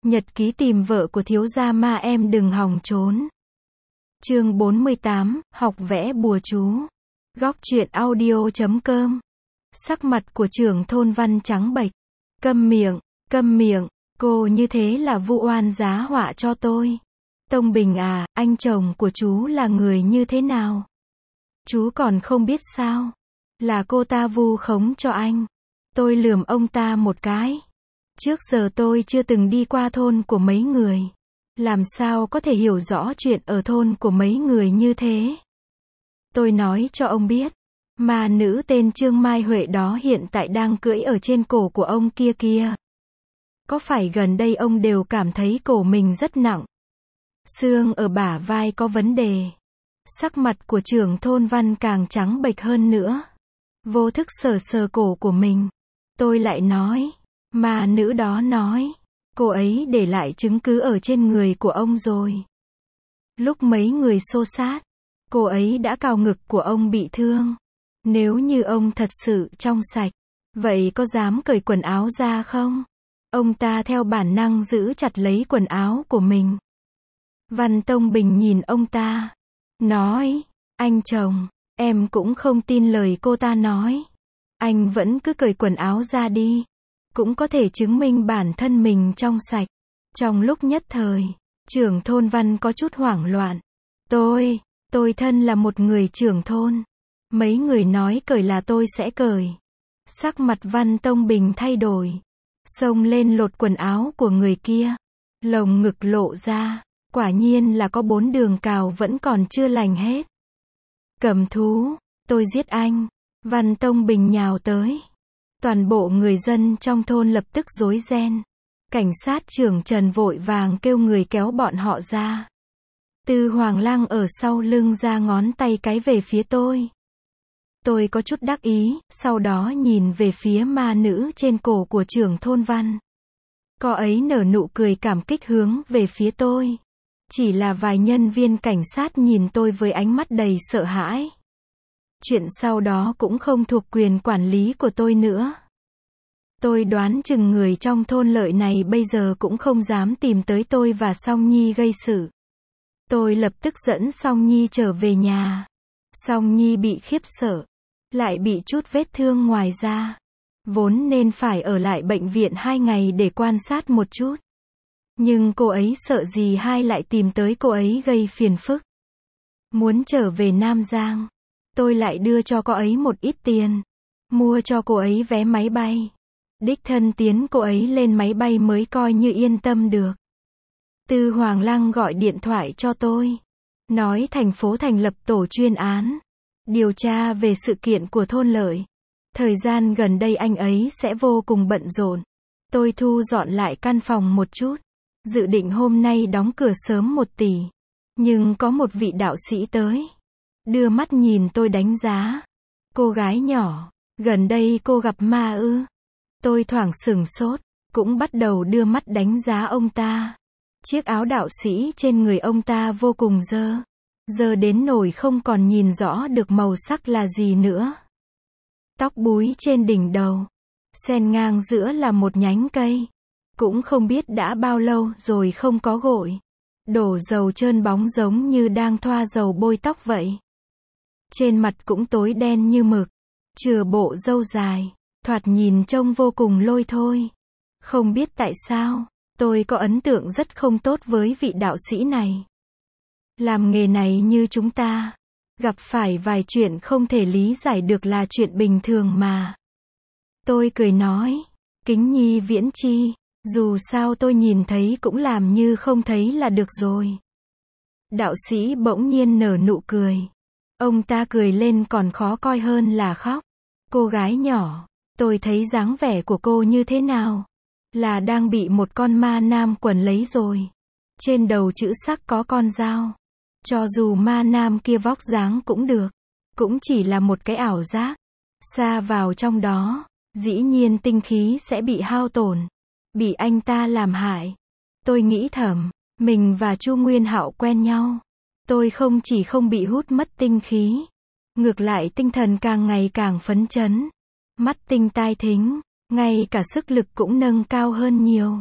Nhật ký tìm vợ của thiếu gia ma em đừng hòng trốn. Chương 48, học vẽ bùa chú. Góc truyện audio.com. Sắc mặt của trưởng thôn Văn trắng bệch. Câm miệng, cô như thế là vu oan giá họa cho tôi. Tông Bình à, anh chồng của chú là người như thế nào? Chú còn không biết sao? Là cô ta vu khống cho anh. Tôi lườm ông ta một cái. Trước giờ tôi chưa từng đi qua thôn của mấy người. Làm sao có thể hiểu rõ chuyện ở thôn của mấy người như thế? Tôi nói cho ông biết. Ma nữ tên Trương Mai Huệ đó hiện tại đang cưỡi ở trên cổ của ông kia kìa. Có phải gần đây ông đều cảm thấy cổ mình rất nặng? Xương ở bả vai có vấn đề. Sắc mặt của trưởng thôn Văn càng trắng bệch hơn nữa. Vô thức sờ sờ cổ của mình. Tôi lại nói. Ma nữ đó nói. Cô ấy để lại chứng cứ ở trên người của ông rồi. Lúc mấy người xô xát, cô ấy đã cào ngực của ông bị thương. Nếu như ông thật sự trong sạch, vậy có dám cởi quần áo ra không? Ông ta theo bản năng giữ chặt lấy quần áo của mình. Văn Tông Bình nhìn ông ta, nói, anh chồng, em cũng không tin lời cô ta nói. Anh vẫn cứ cởi quần áo ra đi. Cũng có thể chứng minh bản thân mình trong sạch. Trong lúc nhất thời, trưởng thôn Văn có chút hoảng loạn. Tôi thân là một người trưởng thôn. Mấy người nói cởi là tôi sẽ cởi. Sắc mặt Văn Tông Bình thay đổi. Xông lên lột quần áo của người kia. Lồng ngực lộ ra. Quả nhiên là có 4 đường cào vẫn còn chưa lành hết. Cầm thú, tôi giết anh. Văn Tông Bình nhào tới. Toàn bộ người dân trong thôn lập tức rối ren. Cảnh sát trưởng Trần vội vàng kêu người kéo bọn họ ra. Tư Hoàng Lăng ở sau lưng ra ngón tay cái về phía tôi. Tôi có chút đắc ý, sau đó nhìn về phía ma nữ trên cổ của trưởng thôn Văn. Cô ấy nở nụ cười cảm kích hướng về phía tôi. Chỉ là vài nhân viên cảnh sát nhìn tôi với ánh mắt đầy sợ hãi. Chuyện sau đó cũng không thuộc quyền quản lý của tôi nữa. Tôi đoán chừng người trong thôn Lợi này bây giờ cũng không dám tìm tới tôi và Song Nhi gây sự. Tôi lập tức dẫn Song Nhi trở về nhà. Song Nhi bị khiếp sợ, lại bị chút vết thương ngoài da. Vốn nên phải ở lại bệnh viện 2 ngày để quan sát một chút. Nhưng cô ấy sợ dì hai lại tìm tới cô ấy gây phiền phức. Muốn trở về Nam Giang. Tôi lại đưa cho cô ấy một ít tiền. Mua cho cô ấy vé máy bay. Đích thân tiến cô ấy lên máy bay mới coi như yên tâm được. Tư Hoàng Lăng gọi điện thoại cho tôi. Nói thành phố thành lập tổ chuyên án. Điều tra về sự kiện của thôn Lợi. Thời gian gần đây anh ấy sẽ vô cùng bận rộn. Tôi thu dọn lại căn phòng một chút. Dự định hôm nay đóng cửa sớm 1 tỷ. Nhưng có một vị đạo sĩ tới. Đưa mắt nhìn tôi đánh giá. Cô gái nhỏ, gần đây cô gặp ma ư? Tôi thoảng sửng sốt, cũng bắt đầu đưa mắt đánh giá ông ta. Chiếc áo đạo sĩ trên người ông ta vô cùng dơ đến nỗi không còn nhìn rõ được màu sắc là gì nữa. Tóc búi trên đỉnh đầu, xen ngang giữa là một nhánh cây. Cũng không biết đã bao lâu rồi không có gội. Đổ dầu trơn bóng giống như đang thoa dầu bôi tóc vậy. Trên mặt cũng tối đen như mực. Chừa bộ râu dài. Thoạt nhìn trông vô cùng lôi thôi. Không biết tại sao, tôi có ấn tượng rất không tốt với vị đạo sĩ này. Làm nghề này như chúng ta. Gặp phải vài chuyện không thể lý giải được là chuyện bình thường mà. Tôi cười nói. Kính nhi viễn chi. Dù sao tôi nhìn thấy cũng làm như không thấy là được rồi. Đạo sĩ bỗng nhiên nở nụ cười. Ông ta cười lên còn khó coi hơn là khóc. Cô gái nhỏ, tôi thấy dáng vẻ của cô như thế nào? Là đang bị một con ma nam quấn lấy rồi. Trên đầu chữ sắc có con dao. Cho dù ma nam kia vóc dáng cũng được. Cũng chỉ là một cái ảo giác. Xa vào trong đó, dĩ nhiên tinh khí sẽ bị hao tổn. Bị anh ta làm hại. Tôi nghĩ thầm, mình và Chu Nguyên Hạo quen nhau. Tôi không chỉ không bị hút mất tinh khí. Ngược lại tinh thần càng ngày càng phấn chấn. Mắt tinh tai thính, ngay cả sức lực cũng nâng cao hơn nhiều.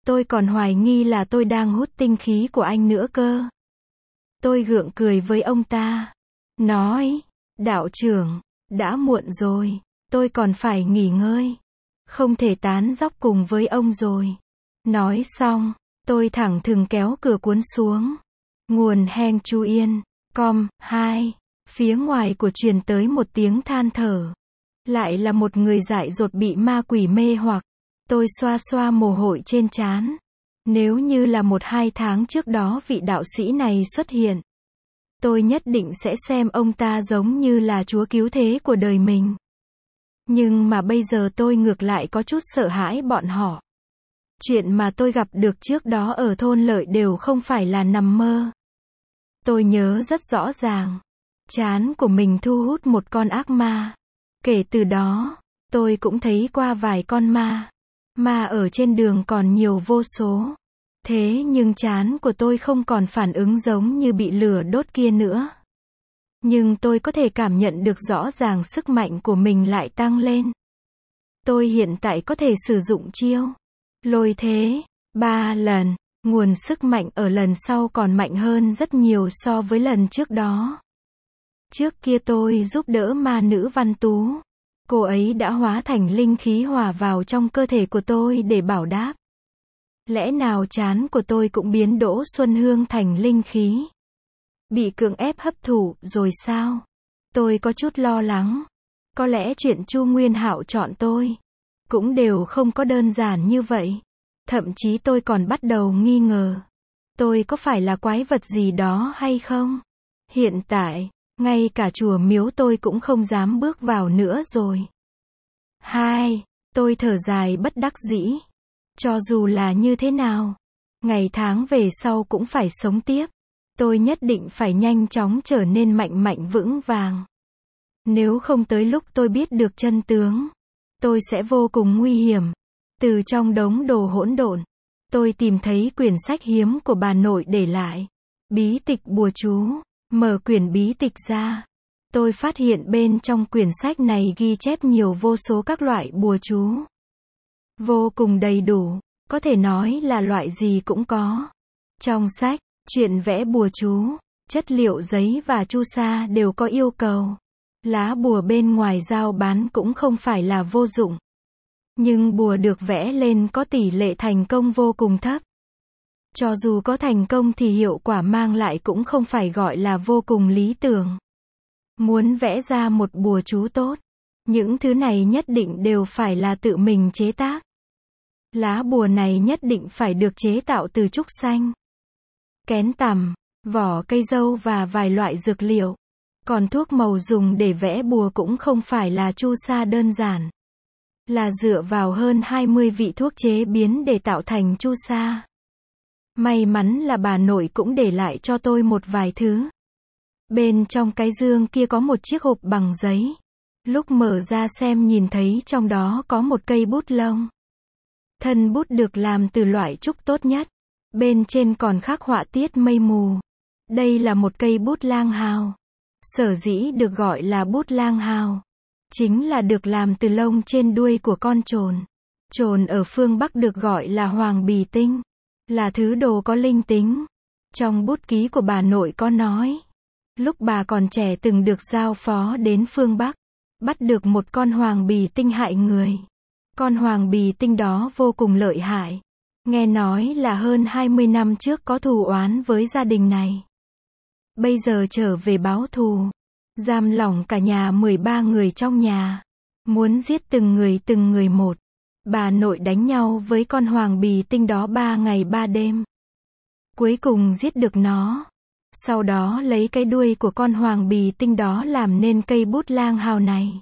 Tôi còn hoài nghi là tôi đang hút tinh khí của anh nữa cơ. Tôi gượng cười với ông ta. Nói, đạo trưởng, đã muộn rồi, tôi còn phải nghỉ ngơi. Không thể tán dóc cùng với ông rồi. Nói xong, tôi thẳng thừng kéo cửa cuốn xuống. Nguồn Heng Chu Yên, com, 2. Phía ngoài của truyền tới một tiếng than thở. Lại là một người dại dột bị ma quỷ mê hoặc. Tôi xoa xoa mồ hôi trên trán. Nếu như là 1-2 tháng trước đó vị đạo sĩ này xuất hiện, tôi nhất định sẽ xem ông ta giống như là chúa cứu thế của đời mình. Nhưng mà bây giờ tôi ngược lại có chút sợ hãi bọn họ. Chuyện mà tôi gặp được trước đó ở thôn Lợi đều không phải là nằm mơ. Tôi nhớ rất rõ ràng. Trán của mình thu hút một con ác ma. Kể từ đó, tôi cũng thấy qua vài con ma. Ma ở trên đường còn nhiều vô số. Thế nhưng trán của tôi không còn phản ứng giống như bị lửa đốt kia nữa. Nhưng tôi có thể cảm nhận được rõ ràng sức mạnh của mình lại tăng lên. Tôi hiện tại có thể sử dụng chiêu lôi thế 3 lần. Nguồn sức mạnh ở lần sau còn mạnh hơn rất nhiều so với lần trước đó. Trước kia tôi giúp đỡ ma nữ Văn Tú. Cô ấy đã hóa thành linh khí hòa vào trong cơ thể của tôi để bảo đáp. Lẽ nào trán của tôi cũng biến Đỗ Xuân Hương thành linh khí? Bị cưỡng ép hấp thụ rồi sao? Tôi có chút lo lắng. Có lẽ chuyện Chu Nguyên Hạo chọn tôi cũng đều không có đơn giản như vậy. Thậm chí tôi còn bắt đầu nghi ngờ. Tôi có phải là quái vật gì đó hay không? Hiện tại, ngay cả chùa miếu tôi cũng không dám bước vào nữa rồi. 2. Tôi thở dài bất đắc dĩ. Cho dù là như thế nào, ngày tháng về sau cũng phải sống tiếp. Tôi nhất định phải nhanh chóng trở nên mạnh vững vàng. Nếu không tới lúc tôi biết được chân tướng, tôi sẽ vô cùng nguy hiểm. Từ trong đống đồ hỗn độn, tôi tìm thấy quyển sách hiếm của bà nội để lại. Bí tịch bùa chú. Mở quyển bí tịch ra. Tôi phát hiện bên trong quyển sách này ghi chép nhiều vô số các loại bùa chú. Vô cùng đầy đủ, có thể nói là loại gì cũng có. Trong sách, chuyện vẽ bùa chú, chất liệu giấy và chu sa đều có yêu cầu. Lá bùa bên ngoài giao bán cũng không phải là vô dụng. Nhưng bùa được vẽ lên có tỷ lệ thành công vô cùng thấp. Cho dù có thành công thì hiệu quả mang lại cũng không phải gọi là vô cùng lý tưởng. Muốn vẽ ra một bùa chú tốt, những thứ này nhất định đều phải là tự mình chế tác. Lá bùa này nhất định phải được chế tạo từ trúc xanh, kén tằm, vỏ cây dâu và vài loại dược liệu. Còn thuốc màu dùng để vẽ bùa cũng không phải là chu sa đơn giản, là dựa vào hơn 20 vị thuốc chế biến để tạo thành chu sa. May mắn là bà nội cũng để lại cho tôi một vài thứ. Bên trong cái dương kia có một chiếc hộp bằng giấy. Lúc mở ra xem nhìn thấy trong đó có một cây bút lông. Thân bút được làm từ loại trúc tốt nhất. Bên trên còn khắc họa tiết mây mù. Đây là một cây bút lang hào. Sở dĩ được gọi là bút lang hào, chính là được làm từ lông trên đuôi của con trồn. Trồn ở phương Bắc được gọi là hoàng bì tinh, là thứ đồ có linh tính. Trong bút ký của bà nội có nói, lúc bà còn trẻ từng được giao phó đến phương Bắc, bắt được một con hoàng bì tinh hại người. Con hoàng bì tinh đó vô cùng lợi hại. Nghe nói là hơn 20 năm trước có thù oán với gia đình này. Bây giờ trở về báo thù, giam lỏng cả nhà 13 người trong nhà, muốn giết từng người một. Bà nội đánh nhau với con hoàng bì tinh đó 3 ngày 3 đêm. Cuối cùng giết được nó. Sau đó lấy cái đuôi của con hoàng bì tinh đó làm nên cây bút lang hào này.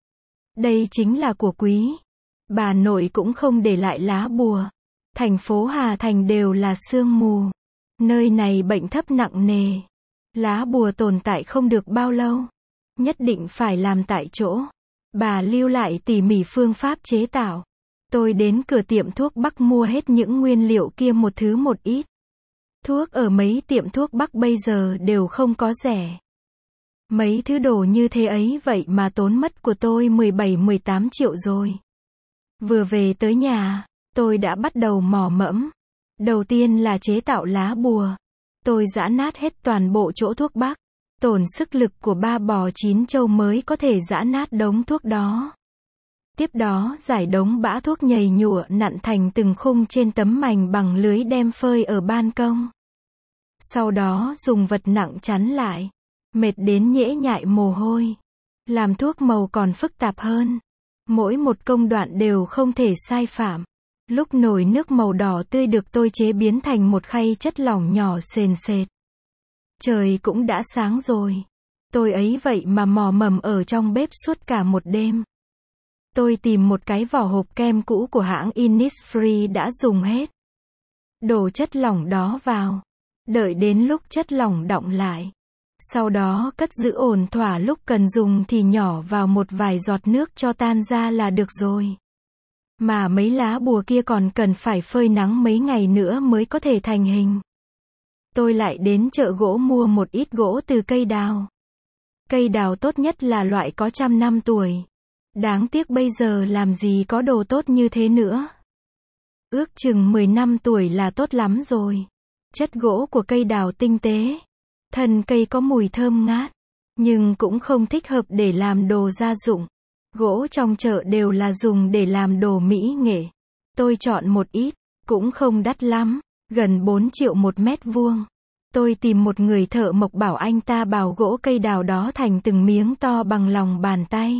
Đây chính là của quý. Bà nội cũng không để lại lá bùa. Thành phố Hà Thành đều là sương mù. Nơi này bệnh thấp nặng nề. Lá bùa tồn tại không được bao lâu. Nhất định phải làm tại chỗ. Bà lưu lại tỉ mỉ phương pháp chế tạo. Tôi đến cửa tiệm thuốc Bắc mua hết những nguyên liệu kia một thứ một ít. Thuốc ở mấy tiệm thuốc Bắc bây giờ đều không có rẻ. Mấy thứ đồ như thế ấy vậy mà tốn mất của tôi 17-18 triệu rồi. Vừa về tới nhà, tôi đã bắt đầu mò mẫm. Đầu tiên là chế tạo lá bùa. Tôi giã nát hết toàn bộ chỗ thuốc bắc. Tổn sức lực của 3 bò 9 trâu mới có thể giã nát đống thuốc đó. Tiếp đó giải đống bã thuốc nhầy nhụa nặn thành từng khung trên tấm mành bằng lưới đem phơi ở ban công. Sau đó dùng vật nặng chắn lại. Mệt đến nhễ nhại mồ hôi. Làm thuốc màu còn phức tạp hơn. Mỗi một công đoạn đều không thể sai phạm. Lúc nồi nước màu đỏ tươi được tôi chế biến thành một khay chất lỏng nhỏ sền sệt. Trời cũng đã sáng rồi. Tôi ấy vậy mà mò mẫm ở trong bếp suốt cả một đêm. Tôi tìm một cái vỏ hộp kem cũ của hãng Innisfree đã dùng hết. Đổ chất lỏng đó vào. Đợi đến lúc chất lỏng đọng lại. Sau đó cất giữ ổn thỏa, lúc cần dùng thì nhỏ vào một vài giọt nước cho tan ra là được rồi. Mà mấy lá bùa kia còn cần phải phơi nắng mấy ngày nữa mới có thể thành hình. Tôi lại đến chợ gỗ mua một ít gỗ từ cây đào. Cây đào tốt nhất là loại có 100 năm tuổi. Đáng tiếc bây giờ làm gì có đồ tốt như thế nữa. Ước chừng 10 năm tuổi là tốt lắm rồi. Chất gỗ của cây đào tinh tế. Thân cây có mùi thơm ngát. Nhưng cũng không thích hợp để làm đồ gia dụng. Gỗ trong chợ đều là dùng để làm đồ mỹ nghệ. Tôi chọn một ít. Cũng không đắt lắm. Gần 4 triệu một mét vuông. Tôi tìm một người thợ mộc bảo anh ta bào gỗ cây đào đó thành từng miếng to bằng lòng bàn tay.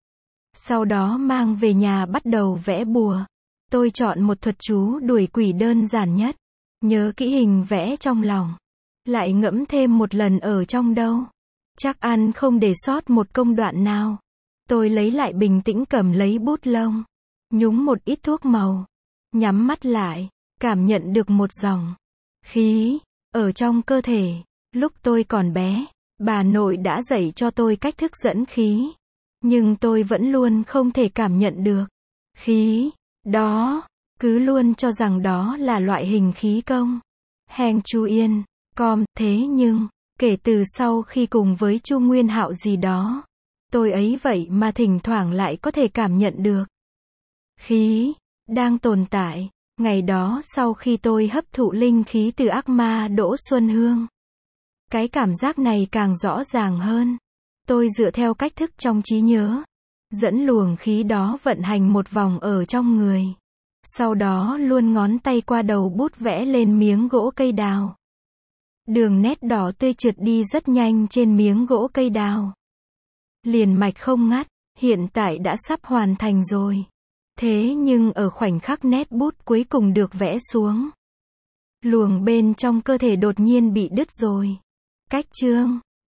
Sau đó mang về nhà bắt đầu vẽ bùa. Tôi chọn một thuật chú đuổi quỷ đơn giản nhất. Nhớ kỹ hình vẽ trong lòng. Lại ngẫm thêm một lần ở trong đâu. Chắc ăn không để sót một công đoạn nào. Tôi lấy lại bình tĩnh, cầm lấy bút lông. Nhúng một ít thuốc màu. Nhắm mắt lại. Cảm nhận được một dòng khí ở trong cơ thể. Lúc tôi còn bé, bà nội đã dạy cho tôi cách thức dẫn khí. Nhưng tôi vẫn luôn không thể cảm nhận được khí đó. Cứ luôn cho rằng đó là loại hình khí công. Heng Chu Yên, com. Thế nhưng, kể từ sau khi cùng với Chu Nguyên Hạo gì đó, tôi ấy vậy mà thỉnh thoảng lại có thể cảm nhận được khí đang tồn tại. Ngày đó sau khi tôi hấp thụ linh khí từ ác ma Đỗ Xuân Hương, cái cảm giác này càng rõ ràng hơn. Tôi dựa theo cách thức trong trí nhớ, dẫn luồng khí đó vận hành một vòng ở trong người. Sau đó luôn ngón tay qua đầu bút vẽ lên miếng gỗ cây đào. Đường nét đỏ tươi trượt đi rất nhanh trên miếng gỗ cây đào. Liền mạch không ngắt, hiện tại đã sắp hoàn thành rồi. Thế nhưng ở khoảnh khắc nét bút cuối cùng được vẽ xuống, luồng bên trong cơ thể đột nhiên bị đứt rồi. Cách chương